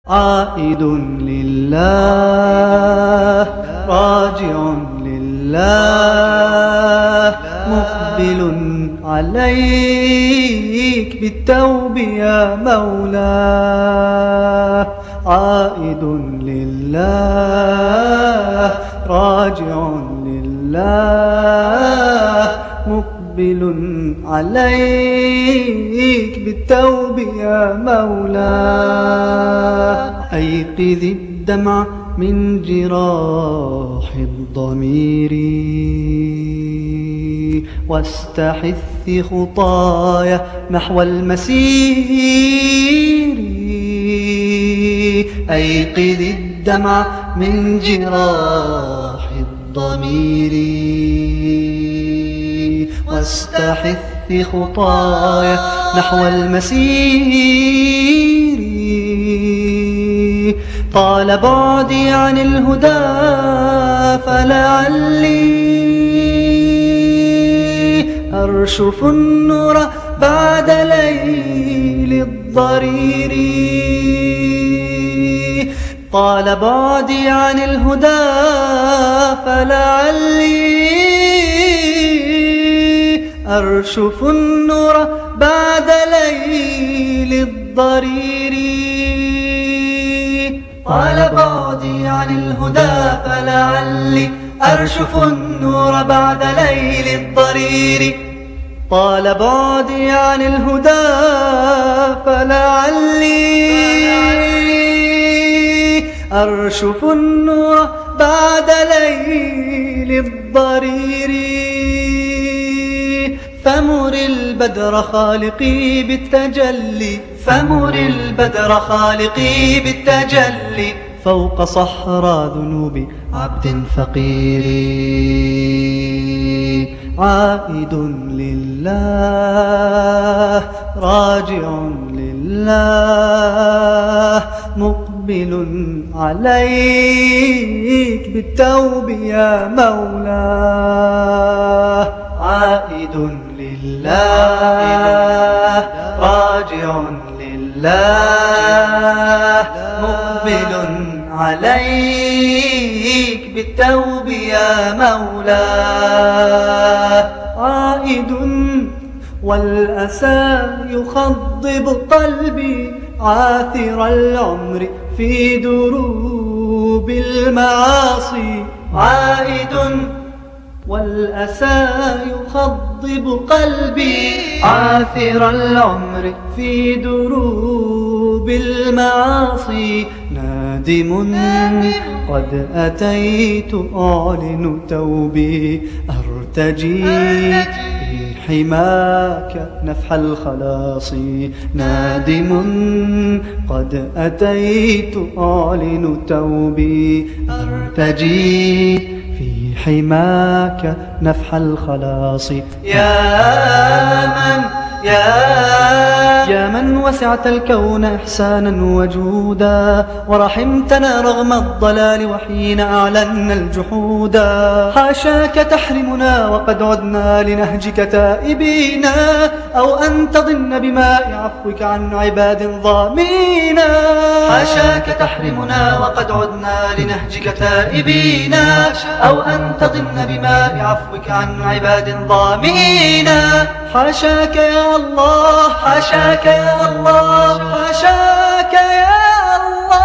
عائد لله راجع لله مقبل عليك بالتوب يا مولاه. عائد لله راجع لله مقبل عليك بالتوب يا مولاه. أيقظ الدمع من جراح الضمير واستحث خطايا نحو المسير. أيقظ الدمع من جراح الضمير واستحث خطايا نحو المسير. طال بعدي عن الهدى فلعلي أرشف النور بعد ليل الضرير. طال بعدي عن الهدى فلعلي أرشف النور بعد ليل الضرير. طال بعدي عن الهدى فلعلي أرشف النور بعد ليل الضرير. طال بعدي عن الهدى فلعلي أرشف النور بعد ليل الضرير. فمر البدر خالقي بالتجلي فمر البدر خالقي بالتجلي فوق صحراء ذنوب عبد فقير. عائد لله راجع لله مقبل عليك بالتوب يا مولاه. عائد لله راجع لله مقبل عليك بالتوب يا مولاه. عائد والأسى يخضب قلبي عاثر العمر في دروب المعاصي. عائد والأسى يخضب قلبي عاثر العمر في دروب المعاصي. نادم قد أتيت أعلن توبي أرتجي في حماك نفح الخلاص. نادم قد أتيت أعلن توبي أرتجي في حماك نفح الخلاص. يا من وسعت الكون إحسانا وجودا ورحمتنا رغم الضلال وحين أعلنا الجحودا. حاشاك تحرمنا وقد عدنا لنهجك تائبين أو أن تضن بماء عفوك عن عباد ظالمين. حاشاك تحرمنا وقد عدنا لنهجك تائبين أو أن تضن بماء عفوك عن عباد ظالمين. حاشاك يا الله حاشاك يا الله حاشاك يا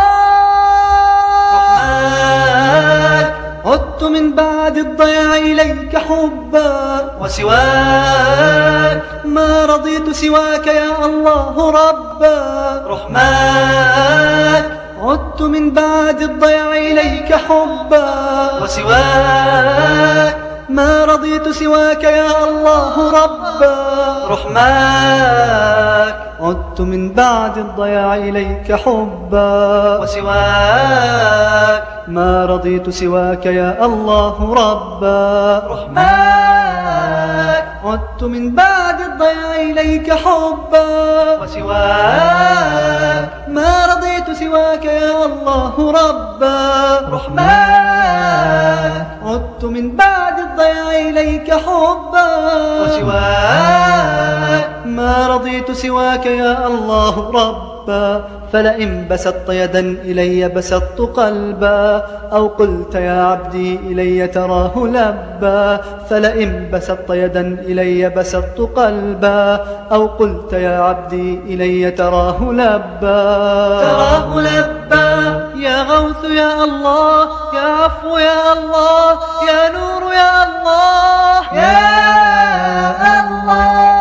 الله. عدت من بعد الضياع إليك حبا وسواك ما رضيت سواك يا الله ربا رحماك. عدت من بعد الضياع إليك حبا وسواك ما رضيت سواك يا الله ربا رحماك. عدت من بعد الضياع إليك حبا وسواك ما رضيت سواك يا الله ربا رحماك. عدت من بعد الضياع إليك حبا وسواك ما رضيت سواك يا الله ربا رحماك. عدت من بعد الضياع إليك حبا وسواك ما رضيت سواك يا الله ربا ربا. فلئن بسطت يدا إلي بسطت قلبا، أو قلت يا عبدي إلي تراه لبا. فلئن بسطت يدا إلي بسطت قلبا، أو قلت يا عبدي إلي تراه لبا. تراه لبا يا غوث يا الله، يا عفو يا الله، يا نور يا الله، يا الله.